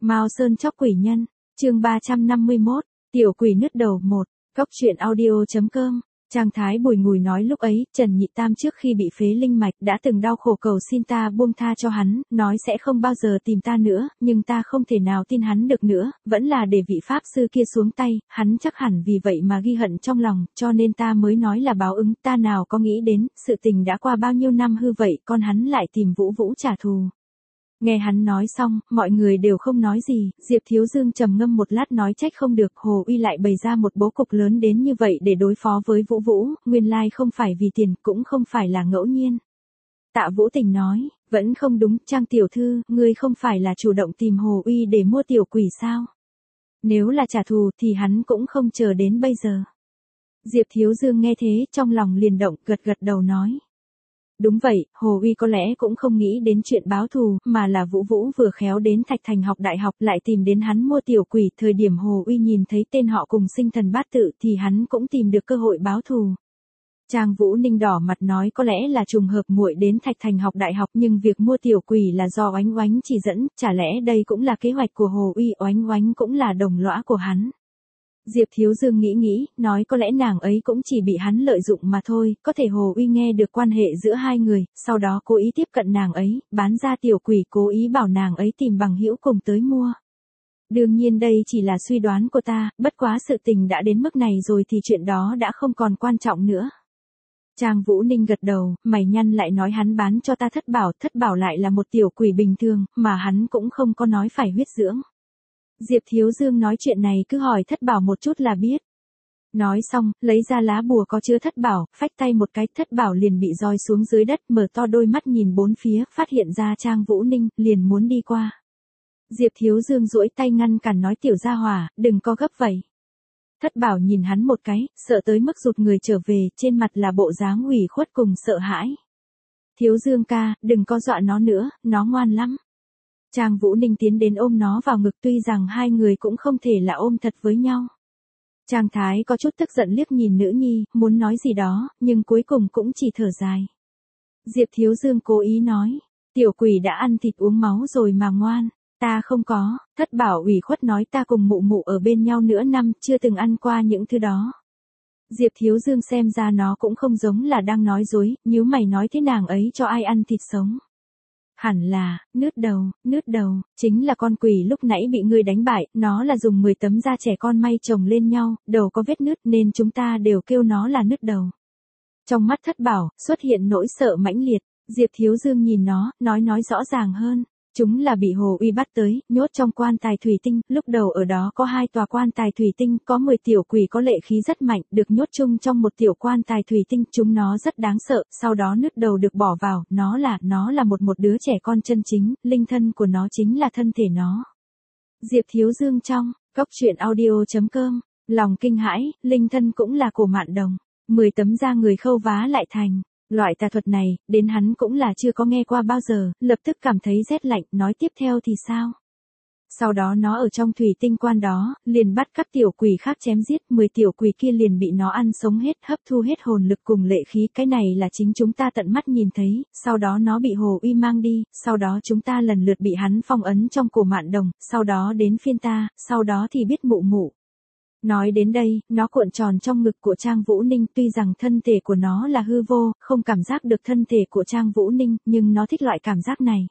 Mao Sơn chóc quỷ nhân, chương 351, tiểu quỷ nứt đầu 1, Cóc truyện audio.com. Trang Thái Bùi Ngùi nói lúc ấy, Trần Nhị Tam trước khi bị phế linh mạch đã từng đau khổ cầu xin ta buông tha cho hắn, nói sẽ không bao giờ tìm ta nữa, nhưng ta không thể nào tin hắn được nữa, vẫn là để vị pháp sư kia xuống tay, hắn chắc hẳn vì vậy mà ghi hận trong lòng, cho nên ta mới nói là báo ứng, ta nào có nghĩ đến, sự tình đã qua bao nhiêu năm hư vậy, con hắn lại tìm Vũ Vũ trả thù. Nghe hắn nói xong, mọi người đều không nói gì, Diệp Thiếu Dương trầm ngâm một lát nói trách không được, Hồ Uy lại bày ra một bố cục lớn đến như vậy để đối phó với Vũ Vũ, nguyên lai không phải vì tiền, cũng không phải là ngẫu nhiên. Tạ Vũ Tình nói, vẫn không đúng, Trang tiểu thư, ngươi không phải là chủ động tìm Hồ Uy để mua tiểu quỷ sao? Nếu là trả thù thì hắn cũng không chờ đến bây giờ. Diệp Thiếu Dương nghe thế, trong lòng liền động, gật đầu nói. Đúng vậy, Hồ Uy có lẽ cũng không nghĩ đến chuyện báo thù, mà là Vũ Vũ vừa khéo đến Thạch Thành học đại học lại tìm đến hắn mua tiểu quỷ, thời điểm Hồ Uy nhìn thấy tên họ cùng sinh thần bát tự thì hắn cũng tìm được cơ hội báo thù. Trang Vũ Ninh đỏ mặt nói có lẽ là trùng hợp muội đến Thạch Thành học đại học nhưng việc mua tiểu quỷ là do Oánh Oánh chỉ dẫn, chả lẽ đây cũng là kế hoạch của Hồ Uy, Oánh Oánh cũng là đồng lõa của hắn. Diệp Thiếu Dương nghĩ, nói có lẽ nàng ấy cũng chỉ bị hắn lợi dụng mà thôi, có thể Hồ Uy nghe được quan hệ giữa hai người, sau đó cố ý tiếp cận nàng ấy, bán ra tiểu quỷ, cố ý bảo nàng ấy tìm bằng hữu cùng tới mua. Đương nhiên đây chỉ là suy đoán của ta, bất quá sự tình đã đến mức này rồi thì chuyện đó đã không còn quan trọng nữa. Trang Vũ Ninh gật đầu, mày nhăn lại nói hắn bán cho ta thất bảo lại là một tiểu quỷ bình thường, mà hắn cũng không có nói phải huyết dưỡng. Diệp Thiếu Dương nói chuyện này cứ hỏi thất bảo một chút là biết. Nói xong, lấy ra lá bùa có chứa thất bảo, phách tay một cái, thất bảo liền bị roi xuống dưới đất, mở to đôi mắt nhìn bốn phía, phát hiện ra Trang Vũ Ninh, liền muốn đi qua. Diệp Thiếu Dương duỗi tay ngăn cản nói tiểu gia hỏa, đừng có gấp vậy. Thất bảo nhìn hắn một cái, sợ tới mức rụt người trở về, trên mặt là bộ dáng ủy khuất cùng sợ hãi. Thiếu Dương ca, đừng có dọa nó nữa, nó ngoan lắm. Trang Vũ Ninh tiến đến ôm nó vào ngực, tuy rằng hai người cũng không thể là ôm thật với nhau. Trang Thái có chút tức giận liếc nhìn nữ nhi, muốn nói gì đó, nhưng cuối cùng cũng chỉ thở dài. Diệp Thiếu Dương cố ý nói, tiểu quỷ đã ăn thịt uống máu rồi mà ngoan, ta không có, thất bảo ủy khuất nói ta cùng mụ mụ ở bên nhau nửa năm, chưa từng ăn qua những thứ đó. Diệp Thiếu Dương xem ra nó cũng không giống là đang nói dối, nhíu mày nói thế nàng ấy cho ai ăn thịt sống. Hẳn là, nứt đầu, chính là con quỷ lúc nãy bị ngươi đánh bại, nó là dùng 10 tấm da trẻ con may chồng lên nhau, đầu có vết nứt nên chúng ta đều kêu nó là nứt đầu. Trong mắt thất bảo, xuất hiện nỗi sợ mãnh liệt, Diệp Thiếu Dương nhìn nó, nói rõ ràng hơn. Chúng là bị Hồ Uy bắt tới, nhốt trong quan tài thủy tinh, lúc đầu ở đó có 2 tòa quan tài thủy tinh, có 10 tiểu quỷ có lệ khí rất mạnh, được nhốt chung trong một tiểu quan tài thủy tinh, chúng nó rất đáng sợ, sau đó nứt đầu được bỏ vào, nó là một đứa trẻ con chân chính, linh thân của nó chính là thân thể nó. Diệp Thiếu Dương trong, Cóc truyện audio.com, lòng kinh hãi, linh thân cũng là cổ Mạn Đồng, 10 tấm da người khâu vá lại thành. Loại tà thuật này, đến hắn cũng là chưa có nghe qua bao giờ, lập tức cảm thấy rét lạnh, nói tiếp theo thì sao? Sau đó nó ở trong thủy tinh quan đó, liền bắt các tiểu quỷ khác chém giết, 10 tiểu quỷ kia liền bị nó ăn sống hết, hấp thu hết hồn lực cùng lệ khí, cái này là chính chúng ta tận mắt nhìn thấy, sau đó nó bị Hồ Uy mang đi, sau đó chúng ta lần lượt bị hắn phong ấn trong cổ Mạn Đồng, sau đó đến phiên ta, sau đó thì biết mụ mụ. Nói đến đây, nó cuộn tròn trong ngực của Trang Vũ Ninh, tuy rằng thân thể của nó là hư vô, không cảm giác được thân thể của Trang Vũ Ninh, nhưng nó thích loại cảm giác này.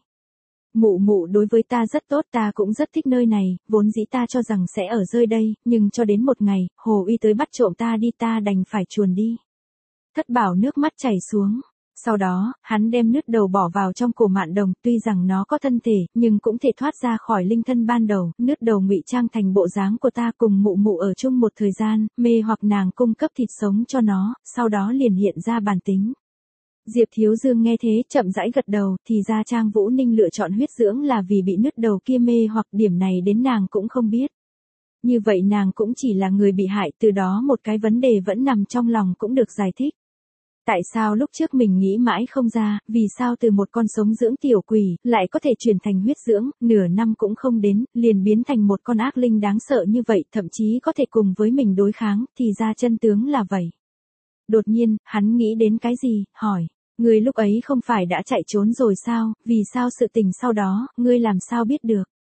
Mụ mụ đối với ta rất tốt, ta cũng rất thích nơi này, vốn dĩ ta cho rằng sẽ ở rơi đây, nhưng cho đến một ngày, Hồ Uy tới bắt trộm ta đi, ta đành phải chuồn đi. Thất bảo nước mắt chảy xuống. Sau đó, hắn đem nứt đầu bỏ vào trong cổ Mạn Đồng, tuy rằng nó có thân thể, nhưng cũng thể thoát ra khỏi linh thân ban đầu, nứt đầu ngụy trang thành bộ dáng của ta cùng mụ mụ ở chung một thời gian, mê hoặc nàng cung cấp thịt sống cho nó, sau đó liền hiện ra bản tính. Diệp Thiếu Dương nghe thế, chậm rãi gật đầu, thì ra Trang Vũ Ninh lựa chọn huyết dưỡng là vì bị nứt đầu kia mê hoặc, điểm này đến nàng cũng không biết. Như vậy nàng cũng chỉ là người bị hại, từ đó một cái vấn đề vẫn nằm trong lòng cũng được giải thích. Tại sao lúc trước mình nghĩ mãi không ra, vì sao từ một con sống dưỡng tiểu quỷ, lại có thể chuyển thành huyết dưỡng, nửa năm cũng không đến, liền biến thành một con ác linh đáng sợ như vậy, thậm chí có thể cùng với mình đối kháng, thì ra chân tướng là vậy. Đột nhiên, hắn nghĩ đến cái gì, hỏi, ngươi lúc ấy không phải đã chạy trốn rồi sao, vì sao sự tình sau đó, ngươi làm sao biết được?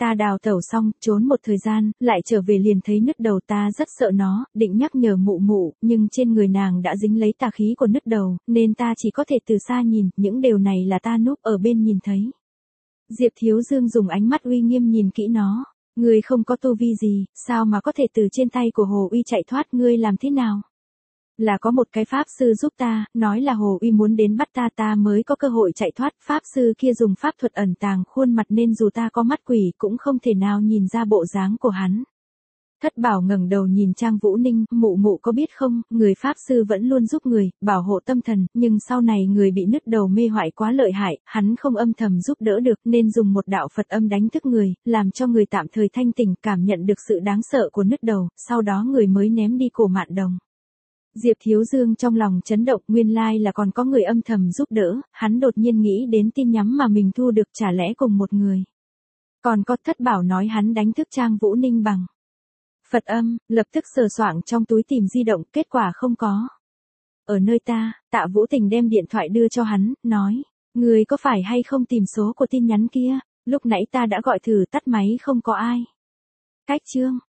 Ta đào tẩu xong, trốn một thời gian, lại trở về liền thấy nứt đầu, ta rất sợ nó, định nhắc nhở mụ mụ, nhưng trên người nàng đã dính lấy tà khí của nứt đầu, nên ta chỉ có thể từ xa nhìn, những điều này là ta núp ở bên nhìn thấy. Diệp Thiếu Dương dùng ánh mắt uy nghiêm nhìn kỹ nó. Ngươi không có tu vi gì, sao mà có thể từ trên tay của Hồ Uy chạy thoát, ngươi làm thế nào? Là có một cái pháp sư giúp ta, nói là Hồ Uy muốn đến bắt ta, ta mới có cơ hội chạy thoát. Pháp sư kia dùng pháp thuật ẩn tàng khuôn mặt nên dù ta có mắt quỷ cũng không thể nào nhìn ra bộ dáng của hắn. Thất Bảo ngẩng đầu nhìn Trang Vũ Ninh, mụ mụ có biết không, người pháp sư vẫn luôn giúp người, bảo hộ tâm thần, nhưng sau này người bị nứt đầu mê hoại quá lợi hại, hắn không âm thầm giúp đỡ được nên dùng một đạo Phật âm đánh thức người, làm cho người tạm thời thanh tỉnh, cảm nhận được sự đáng sợ của nứt đầu, sau đó người mới ném đi Cổ Mạn Đồng. Diệp Thiếu Dương trong lòng chấn động, nguyên lai là còn có người âm thầm giúp đỡ, hắn đột nhiên nghĩ đến tin nhắn mà mình thu được, chả lẽ cùng một người. Còn có Thất Bảo nói hắn đánh thức Trang Vũ Ninh bằng Phật âm, lập tức sờ soạng trong túi tìm di động, kết quả không có. Ở nơi ta, Tạ Vũ Tình đem điện thoại đưa cho hắn, nói, người có phải hay không tìm số của tin nhắn kia, lúc nãy ta đã gọi thử tắt máy không có ai. Cách chương